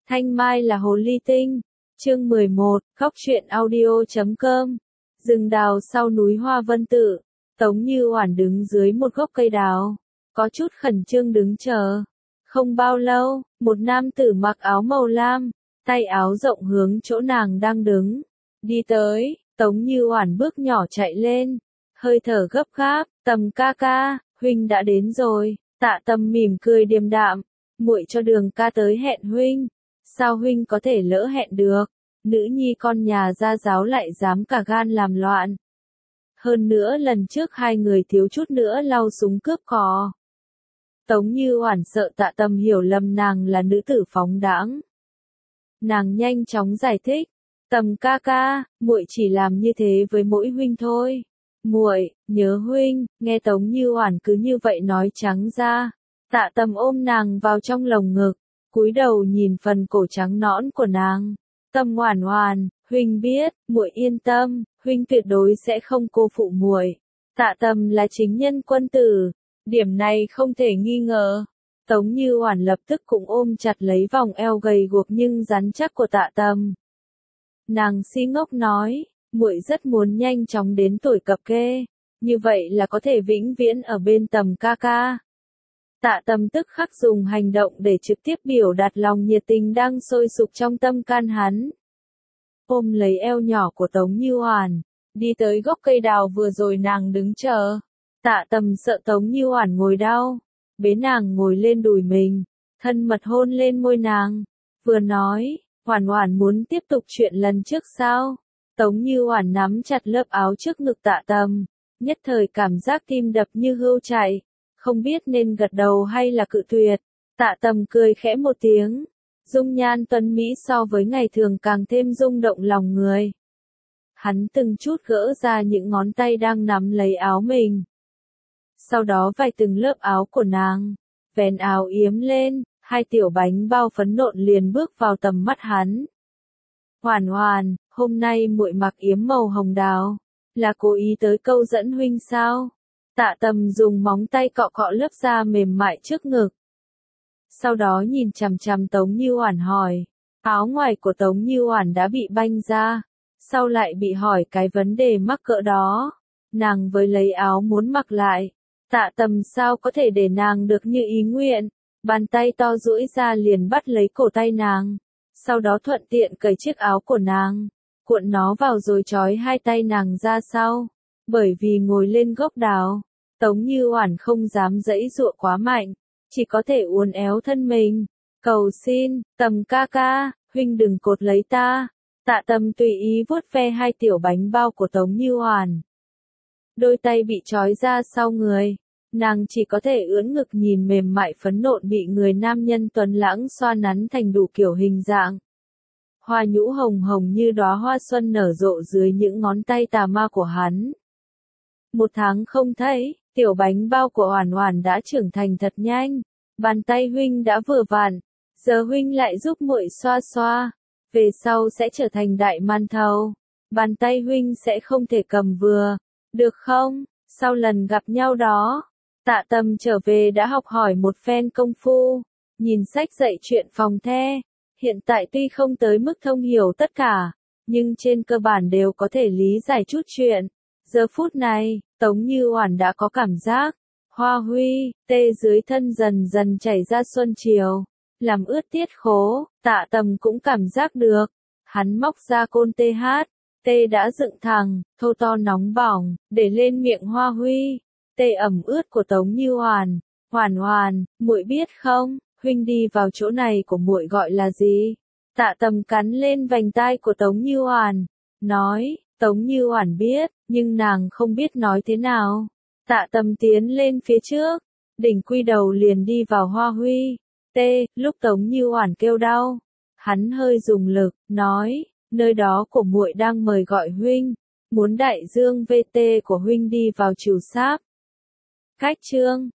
Thanh Mai là hồ ly tinh. Chương 11, khóc truyện audio.com. Rừng đào sau núi Hoa Vân Tự. Tống Như Oản đứng dưới một gốc cây đào, có chút khẩn trương đứng chờ. Không bao lâu, một nam tử mặc áo màu lam, tay áo rộng hướng chỗ nàng đang đứng, đi tới. Tống Như Oản bước nhỏ chạy lên, hơi thở gấp gáp, "Tầm ca ca, huynh đã đến rồi." Tạ Tầm mỉm cười điềm đạm, "Muội cho Đường ca tới hẹn huynh, sao huynh có thể lỡ hẹn được? Nữ nhi con nhà gia giáo lại dám cả gan làm loạn. Hơn nữa lần trước hai người thiếu chút nữa lau súng cướp cò." Tống Như Oản sợ Tạ Tầm hiểu lầm nàng là nữ tử phóng đãng. Nàng nhanh chóng giải thích, "Tầm ca ca, muội chỉ làm như thế với mỗi huynh thôi. Muội nhớ huynh." Nghe Tống Như Oản cứ như vậy nói trắng ra, Tạ Tầm ôm nàng vào trong lồng ngực, cúi đầu nhìn phần cổ trắng nõn của nàng. "Tầm Oản Oản, huynh biết, muội yên tâm, huynh tuyệt đối sẽ không cô phụ muội. Tạ Tầm là chính nhân quân tử, điểm này không thể nghi ngờ." Tống Như Oản lập tức cũng ôm chặt lấy vòng eo gầy guộc nhưng rắn chắc của Tạ Tầm. Nàng si ngốc nói, "Muội rất muốn nhanh chóng đến tuổi cập kê, như vậy là có thể vĩnh viễn ở bên Tầm ca ca." Tạ Tầm tức khắc dùng hành động để trực tiếp biểu đạt lòng nhiệt tình đang sôi sục trong tâm can hắn. Ôm lấy eo nhỏ của Tống Như Oản, đi tới gốc cây đào vừa rồi nàng đứng chờ. Tạ Tầm sợ Tống Như Oản ngồi đau, bế nàng ngồi lên đùi mình, thân mật hôn lên môi nàng, vừa nói, "Oản Oản muốn tiếp tục chuyện lần trước sao?" Tống Như Oản nắm chặt lớp áo trước ngực Tạ Tầm, nhất thời cảm giác tim đập như hươu chạy, không biết nên gật đầu hay là cự tuyệt. Tạ Tầm cười khẽ một tiếng, dung nhan tuấn mỹ so với ngày thường càng thêm rung động lòng người. Hắn từng chút gỡ ra những ngón tay đang nắm lấy áo mình. Sau đó vạch từng lớp áo của nàng, vén áo yếm lên, hai tiểu bánh bao phấn nộn liền bước vào tầm mắt hắn. "Oản Oản, hôm nay muội mặc yếm màu hồng đào, là cố ý tới câu dẫn huynh sao?" Tạ Tầm dùng móng tay cọ cọ lớp da mềm mại trước ngực. Sau đó nhìn chằm chằm Tống Như Oản hỏi, áo ngoài của Tống Như Oản đã bị banh ra, sau lại bị hỏi cái vấn đề mắc cỡ đó. Nàng với lấy áo muốn mặc lại, Tạ Tầm sao có thể để nàng được như ý nguyện, bàn tay to duỗi ra liền bắt lấy cổ tay nàng, sau đó thuận tiện cởi chiếc áo của nàng, cuộn nó vào rồi trói hai tay nàng ra sau. Bởi vì ngồi lên gốc đào, Tống Như Oản không dám giãy giụa quá mạnh, chỉ có thể uốn éo thân mình, cầu xin, "Tầm ca ca, huynh đừng cột lấy ta." Tạ Tầm tùy ý vuốt ve hai tiểu bánh bao của Tống Như Oản. Đôi tay bị trói ra sau người, nàng chỉ có thể ưỡn ngực nhìn mềm mại phấn nộn bị người nam nhân tuấn lãng xoa nắn thành đủ kiểu hình dạng. Hoa nhũ hồng hồng như đóa hoa xuân nở rộ dưới những ngón tay tà ma của hắn. 1 tháng không thấy, tiểu bánh bao của Oản Oản đã trưởng thành thật nhanh, bàn tay huynh đã vừa vặn, giờ huynh lại giúp muội xoa xoa, về sau sẽ trở thành đại man thầu, bàn tay huynh sẽ không thể cầm vừa, được không? Sau lần gặp nhau đó, Tạ Tầm trở về đã học hỏi một phen công phu, nhìn sách dạy chuyện phòng the, hiện tại tuy không tới mức thông hiểu tất cả, nhưng trên cơ bản đều có thể lý giải chút chuyện. Giờ phút này, Tống Như Oản đã có cảm giác, hoa huy, tê dưới thân dần dần chảy ra xuân chiều, làm ướt tiết khố. Tạ Tầm cũng cảm giác được, hắn móc ra côn TH, tê đã dựng thẳng, thô to nóng bỏng, để lên miệng hoa huy, tê ẩm ướt của Tống Như Oản. "Oản Oản, muội biết không, huynh đi vào chỗ này của muội gọi là gì?" Tạ Tầm cắn lên vành tai của Tống Như Oản, nói. Tống Như Oản biết, nhưng nàng không biết nói thế nào. Tạ Tầm tiến lên phía trước, đỉnh quy đầu liền đi vào hoa huy. Lúc Tống Như Oản kêu đau, hắn hơi dùng lực, nói, "Nơi đó của muội đang mời gọi huynh, muốn đại dương VT của huynh đi vào trừ sáp." Cách chương